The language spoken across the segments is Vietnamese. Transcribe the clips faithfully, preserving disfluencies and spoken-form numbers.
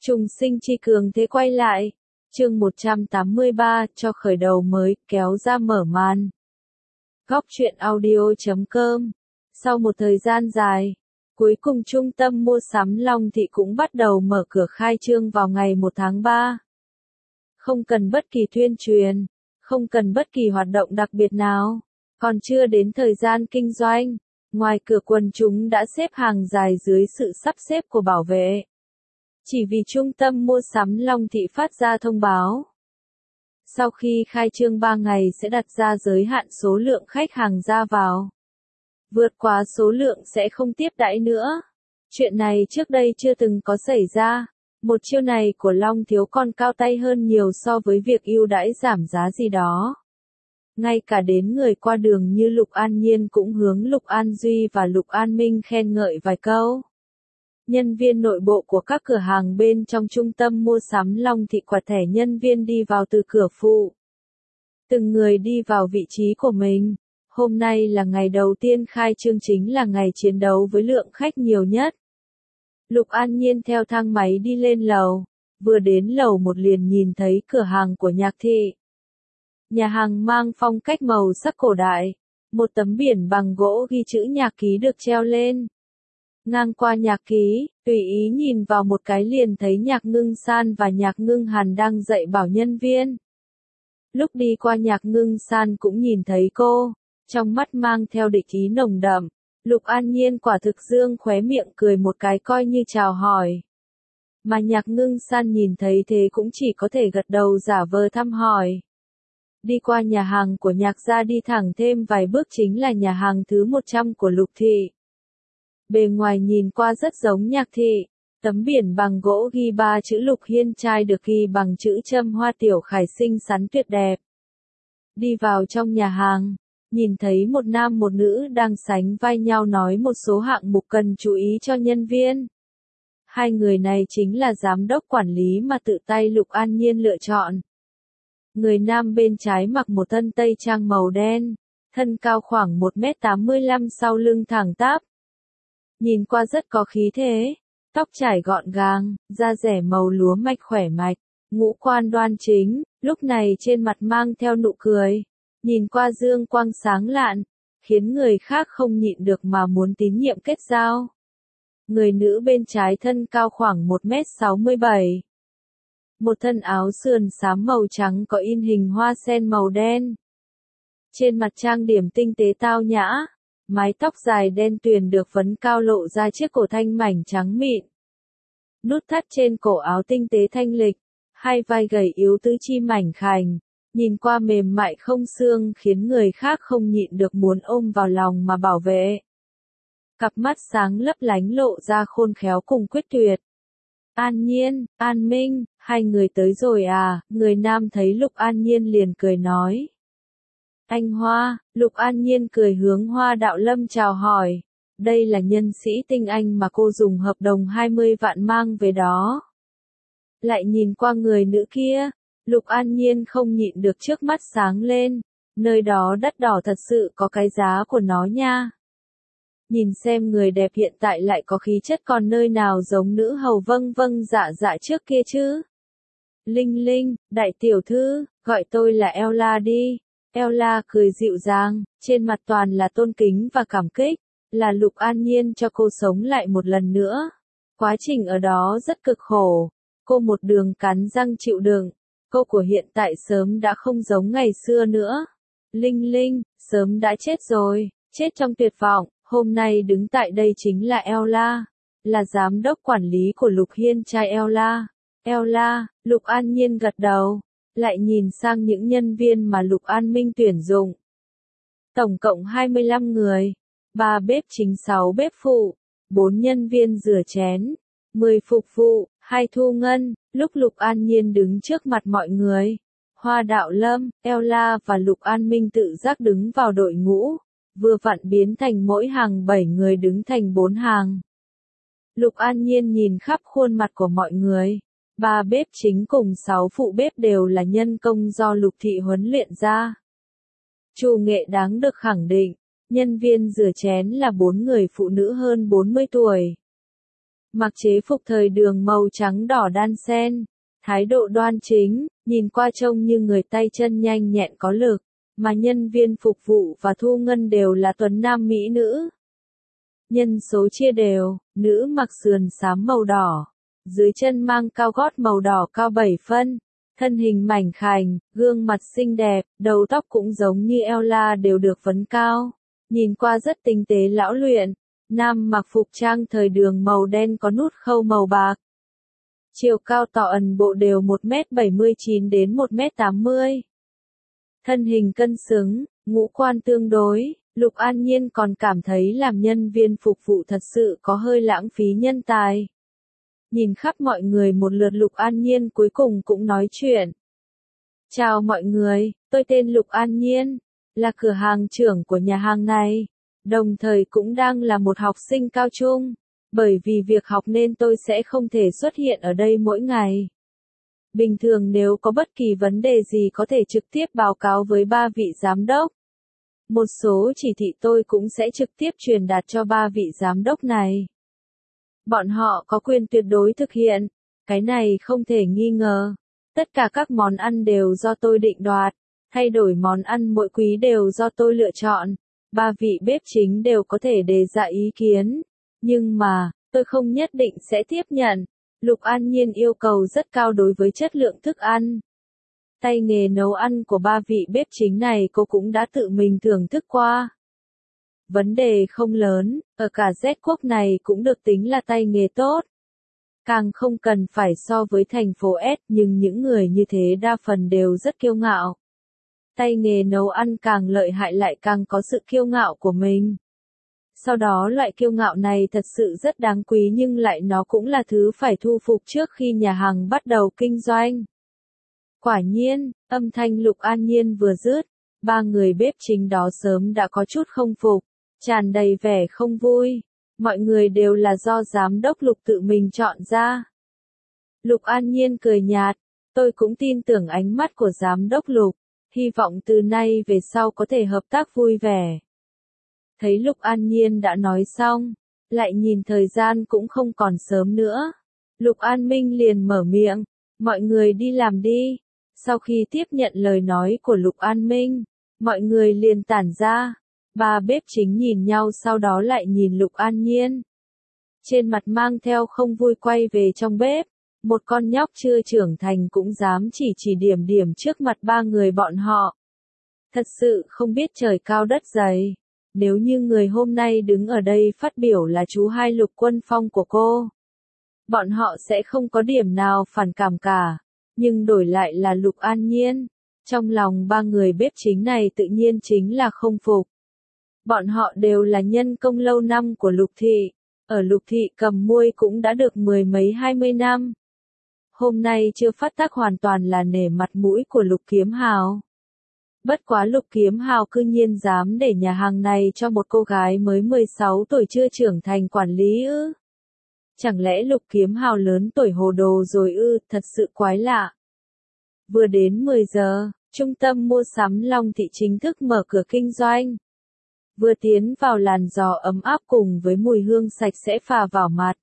Trùng sinh chi cường thế quay lại. Chương một trăm tám mươi ba, cho khởi đầu mới, kéo ra mở màn. Góc truyện audio chấm com. Sau một thời gian dài, cuối cùng trung tâm mua sắm Long Thị cũng bắt đầu mở cửa khai trương vào ngày một tháng ba. Không cần bất kỳ tuyên truyền, không cần bất kỳ hoạt động đặc biệt nào, còn chưa đến thời gian kinh doanh, ngoài cửa quần chúng đã xếp hàng dài dưới sự sắp xếp của bảo vệ. Chỉ vì trung tâm mua sắm Long Thị phát ra thông báo. Sau khi khai trương ba ngày sẽ đặt ra giới hạn số lượng khách hàng ra vào. Vượt quá số lượng sẽ không tiếp đãi nữa. Chuyện này trước đây chưa từng có xảy ra. Một chiêu này của Long Thiếu còn cao tay hơn nhiều so với việc ưu đãi giảm giá gì đó. Ngay cả đến người qua đường như Lục An Nhiên cũng hướng Lục An Duy và Lục An Minh khen ngợi vài câu. Nhân viên nội bộ của các cửa hàng bên trong trung tâm mua sắm Long Thị quạt thẻ nhân viên đi vào từ cửa phụ. Từng người đi vào vị trí của mình. Hôm nay là ngày đầu tiên khai trương, chính là ngày chiến đấu với lượng khách nhiều nhất. Lục An Nhiên theo thang máy đi lên lầu. Vừa đến lầu một liền nhìn thấy cửa hàng của Nhạc Thị. Nhà hàng mang phong cách màu sắc cổ đại. Một tấm biển bằng gỗ ghi chữ Nhạc Ký được treo lên. Ngang qua Nhạc Ký, tùy ý nhìn vào một cái liền thấy Nhạc Ngưng San và Nhạc Ngưng Hàn đang dạy bảo nhân viên. Lúc đi qua Nhạc Ngưng San cũng nhìn thấy cô, trong mắt mang theo địch ý nồng đậm. Lục An Nhiên quả thực dương khóe miệng cười một cái coi như chào hỏi. Mà Nhạc Ngưng San nhìn thấy thế cũng chỉ có thể gật đầu giả vờ thăm hỏi. Đi qua nhà hàng của Nhạc gia đi thẳng thêm vài bước chính là nhà hàng thứ một trăm của Lục Thị. Bề ngoài nhìn qua rất giống Nhạc Thị, tấm biển bằng gỗ ghi ba chữ Lục Hiên trai được ghi bằng chữ châm hoa tiểu khải xinh xắn tuyệt đẹp. Đi vào trong nhà hàng, nhìn thấy một nam một nữ đang sánh vai nhau nói một số hạng mục cần chú ý cho nhân viên. Hai người này chính là giám đốc quản lý mà tự tay Lục An Nhiên lựa chọn. Người nam bên trái mặc một thân tây trang màu đen, thân cao khoảng một mét tám mươi lăm, sau lưng thẳng tắp. Nhìn qua rất có khí thế, tóc trải gọn gàng, da rẻ màu lúa mạch khỏe mạch, ngũ quan đoan chính, lúc này trên mặt mang theo nụ cười, nhìn qua dương quang sáng lạn, khiến người khác không nhịn được mà muốn tín nhiệm kết giao. Người nữ bên trái thân cao khoảng một mét sáu mươi bảy. Một thân áo sườn xám màu trắng có in hình hoa sen màu đen. Trên mặt trang điểm tinh tế tao nhã. Mái tóc dài đen tuyền được phấn cao lộ ra chiếc cổ thanh mảnh trắng mịn. Nút thắt trên cổ áo tinh tế thanh lịch, hai vai gầy yếu tứ chi mảnh khảnh, nhìn qua mềm mại không xương khiến người khác không nhịn được muốn ôm vào lòng mà bảo vệ. Cặp mắt sáng lấp lánh lộ ra khôn khéo cùng quyết tuyệt. An Nhiên, An Minh, hai người tới rồi à? Người nam thấy Lục An Nhiên liền cười nói. Anh Hoa, Lục An Nhiên cười hướng Hoa Đạo Lâm chào hỏi. Đây là nhân sĩ tinh anh mà cô dùng hợp đồng hai mươi vạn mang về đó. Lại nhìn qua người nữ kia, Lục An Nhiên không nhịn được trước mắt sáng lên. Nơi đó đắt đỏ thật sự có cái giá của nó nha. Nhìn xem người đẹp hiện tại lại có khí chất, còn nơi nào giống nữ hầu vâng vâng dạ dạ trước kia chứ. Linh Linh, đại tiểu thư, gọi tôi là Ella đi. Ella cười dịu dàng, trên mặt toàn là tôn kính và cảm kích, là Lục An Nhiên cho cô sống lại một lần nữa. Quá trình ở đó rất cực khổ, cô một đường cắn răng chịu đựng, cô của hiện tại sớm đã không giống ngày xưa nữa. Linh Linh, sớm đã chết rồi, chết trong tuyệt vọng, hôm nay đứng tại đây chính là Ella, là giám đốc quản lý của Lục Hiên trai Ella. Ella, Lục An Nhiên gật đầu. Lại nhìn sang những nhân viên mà Lục An Minh tuyển dụng. Tổng cộng hai mươi lăm người, ba bếp chính, sáu bếp phụ, bốn nhân viên rửa chén, mười phục vụ, hai thu ngân. Lúc Lục An Nhiên đứng trước mặt mọi người, Hoa Đạo Lâm, Ella và Lục An Minh tự giác đứng vào đội ngũ, vừa vặn biến thành mỗi hàng bảy người đứng thành bốn hàng. Lục An Nhiên nhìn khắp khuôn mặt của mọi người. Ba bếp chính cùng sáu phụ bếp đều là nhân công do Lục Thị huấn luyện ra. Chủ nghệ đáng được khẳng định, nhân viên rửa chén là bốn người phụ nữ hơn bốn mươi tuổi. mặc chế phục thời đường màu trắng đỏ đan xen, thái độ đoan chính, nhìn qua trông như người tay chân nhanh nhẹn có lực, mà nhân viên phục vụ và thu ngân đều là tuấn nam mỹ nữ. Nhân số chia đều, nữ mặc sườn xám màu đỏ, dưới chân mang cao gót màu đỏ cao bảy phân, thân hình mảnh khảnh, gương mặt xinh đẹp, đầu tóc cũng giống như Ella đều được phấn cao, nhìn qua rất tinh tế lão luyện. Nam mặc phục trang thời đường màu đen có nút khâu màu bạc. Chiều cao tỏ ẩn bộ đều một mét bảy mươi chín đến một mét tám mươi. Thân hình cân xứng, ngũ quan tương đối, Lục An Nhiên còn cảm thấy làm nhân viên phục vụ thật sự có hơi lãng phí nhân tài. Nhìn khắp mọi người một lượt Lục An Nhiên cuối cùng cũng nói chuyện. Chào mọi người, tôi tên Lục An Nhiên, là cửa hàng trưởng của nhà hàng này, đồng thời cũng đang là một học sinh cao trung, bởi vì việc học nên tôi sẽ không thể xuất hiện ở đây mỗi ngày. Bình thường nếu có bất kỳ vấn đề gì có thể trực tiếp báo cáo với ba vị giám đốc. Một số chỉ thị tôi cũng sẽ trực tiếp truyền đạt cho ba vị giám đốc này. Bọn họ có quyền tuyệt đối thực hiện, cái này không thể nghi ngờ. Tất cả các món ăn đều do tôi định đoạt, thay đổi món ăn mỗi quý đều do tôi lựa chọn. Ba vị bếp chính đều có thể đề ra ý kiến, nhưng mà, tôi không nhất định sẽ tiếp nhận. Lục An Nhiên yêu cầu rất cao đối với chất lượng thức ăn. Tay nghề nấu ăn của ba vị bếp chính này cô cũng đã tự mình thưởng thức qua. Vấn đề không lớn, ở cả Z quốc này cũng được tính là tay nghề tốt. Càng không cần phải so với thành phố S, nhưng những người như thế đa phần đều rất kiêu ngạo. Tay nghề nấu ăn càng lợi hại lại càng có sự kiêu ngạo của mình. Sau đó loại kiêu ngạo này thật sự rất đáng quý nhưng lại nó cũng là thứ phải thu phục trước khi nhà hàng bắt đầu kinh doanh. Quả nhiên, âm thanh Lục An Nhiên vừa dứt, ba người bếp chính đó sớm đã có chút không phục, tràn đầy vẻ không vui. Mọi người đều là do giám đốc Lục tự mình chọn ra. Lục An Nhiên cười nhạt, tôi cũng tin tưởng ánh mắt của giám đốc Lục, hy vọng từ nay về sau có thể hợp tác vui vẻ. Thấy Lục An Nhiên đã nói xong, lại nhìn thời gian cũng không còn sớm nữa. Lục An Minh liền mở miệng, mọi người đi làm đi. Sau khi tiếp nhận lời nói của Lục An Minh, mọi người liền tản ra. Ba bếp chính nhìn nhau sau đó lại nhìn Lục An Nhiên. Trên mặt mang theo không vui quay về trong bếp, một con nhóc chưa trưởng thành cũng dám chỉ chỉ điểm điểm trước mặt ba người bọn họ. Thật sự không biết trời cao đất dày. Nếu như người hôm nay đứng ở đây phát biểu là chú hai Lục Quân Phong của cô, bọn họ sẽ không có điểm nào phản cảm cả, nhưng đổi lại là Lục An Nhiên. Trong lòng ba người bếp chính này tự nhiên chính là không phục. Bọn họ đều là nhân công lâu năm của Lục Thị, ở Lục Thị cầm muôi cũng đã được mười mấy hai mươi năm. Hôm nay chưa phát tác hoàn toàn là nể mặt mũi của Lục Kiếm Hào. Bất quá Lục Kiếm Hào cư nhiên dám để nhà hàng này cho một cô gái mới mười sáu tuổi chưa trưởng thành quản lý ư? Chẳng lẽ Lục Kiếm Hào lớn tuổi hồ đồ rồi ư? Thật sự quái lạ. Vừa đến mười giờ, trung tâm mua sắm Long Thị chính thức mở cửa kinh doanh. Vừa tiến vào làn gió ấm áp cùng với mùi hương sạch sẽ phả vào mặt,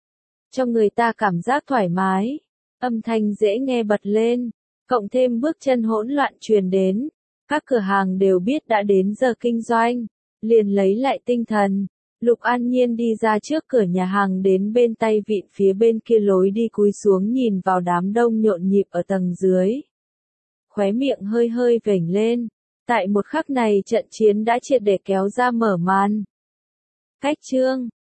cho người ta cảm giác thoải mái. Âm thanh dễ nghe bật lên, cộng thêm bước chân hỗn loạn truyền đến. Các cửa hàng đều biết đã đến giờ kinh doanh, liền lấy lại tinh thần. Lục An Nhiên đi ra trước cửa nhà hàng đến bên tay vịn phía bên kia lối đi cúi xuống nhìn vào đám đông nhộn nhịp ở tầng dưới. Khóe miệng hơi hơi vểnh lên. Tại một khắc này trận chiến đã triệt để kéo ra mở màn. Cách chương